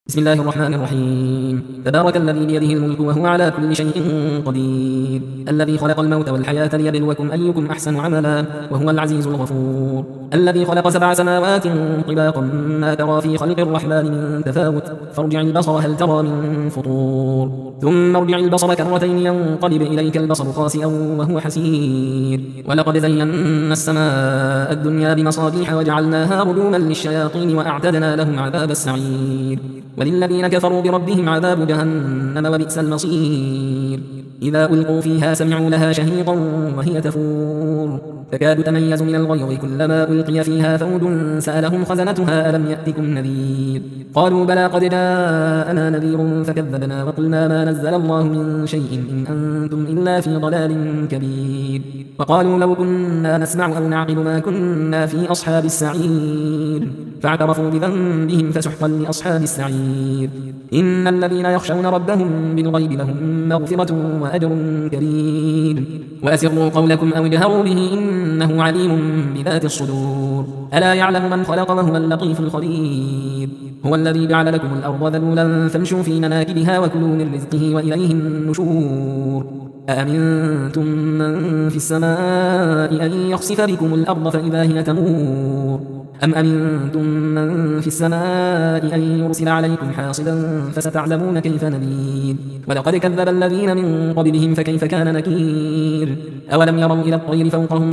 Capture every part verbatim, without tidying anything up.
بسم الله الرحمن الرحيم. تبارك الذي بيده الملك وهو على كل شيء قدير، الذي خلق الموت والحياة ليبلوكم أيكم أحسن عملا وهو العزيز الغفور، الذي خلق سبع سماوات طباقا ما ترى في خلق الرحمن من تفاوت فارجع البصر هل ترى من فطور ثم ارجع البصر كرتين ينقلب إليك البصر خاسئا وهو حسير، ولقد زينا السماء الدنيا بمصابيح وجعلناها رجوما للشياطين وأعتدنا لهم عذاب السعير، وللذين كفروا بربهم عذاب جهنم وبئس المصير. إذا ألقوا فيها سمعوا لها شهيقا وهي تفور تكاد تميز من الغيظ كلما ألقي فيها فوج سألهم خزنتها ألم يأتكم نذير قالوا بلى قد جاءنا نذير فكذبنا وقلنا ما نزل الله من شيء إن أنتم إلا في ضلال كبير، وقالوا لو كنا نسمع أو نعقل ما كنا في أصحاب السعير فاعترفوا بذنبهم فسحقا لأصحاب السعير. إن الذين يخشون ربهم بالغيب لهم مغفرة وأجر كبير، وأسروا قولكم أو اجهروا به إنه عليم بذات الصدور، ألا يعلم من خلق وهو اللطيف الخبير. هو الذي جعل لكم الأرض ذلولا فامشوا في مناكبها وكلوا من رزقه وإليه النشور. أأمنتم من في السماء أن يخسف بكم الأرض فإذا هي تمور أم أمنتم من في السماء أن يرسل عليكم حاصبا فستعلمون كيف نذير. ولقد كذب الذين من قبلهم فكيف كان نكير. أولم يروا إلى الطير فوقهم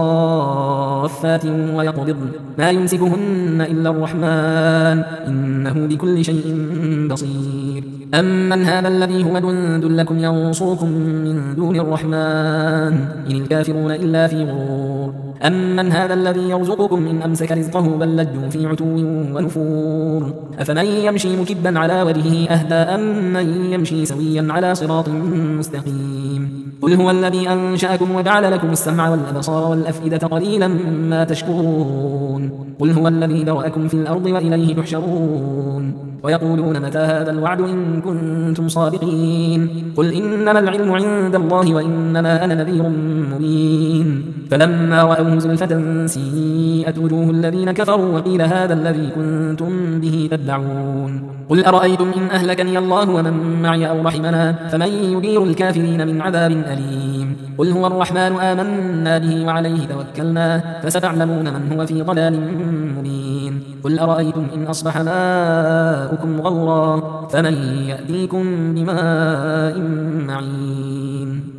صافات ويقبضن ما يمسكهن إلا الرحمن إنه بكل شيء بصير. أمن هذا الذي هو جند لكم ينصركم من دون الرحمن إن الكافرون إلا في غرور. أمن هذا الذي يرزقكم إن أمسك رزقه بل لجوا في عتو ونفور. أفمن يمشي مكبا على وجهه أهدى أم من يمشي سويا على صراط مستقيم. قل هو الذي أنشأكم وجعل لكم السمع والأبصار والأفئدة قليلا ما تشكرون. قل هو الذي ذرأكم في الأرض وإليه تحشرون. ويقولون متى هذا الوعد إن كنتم صادقين. قل إنما العلم عند الله وإنما أنا نذير مبين. فلما رأوه زلفة سيئت وجوه الذين كفروا وقيل هذا الذي كنتم به تدعون. قل أرأيتم إن أهلكني الله ومن معي أو رحمنا فمن يدير الكافرين من عذاب أليم. قل هو الرحمن آمنا به وعليه توكلنا فستعلمون من هو في ضلال مبين. قل أرأيتم إن أصبح ماؤكم غورا فمن يأتيكم بماء معين.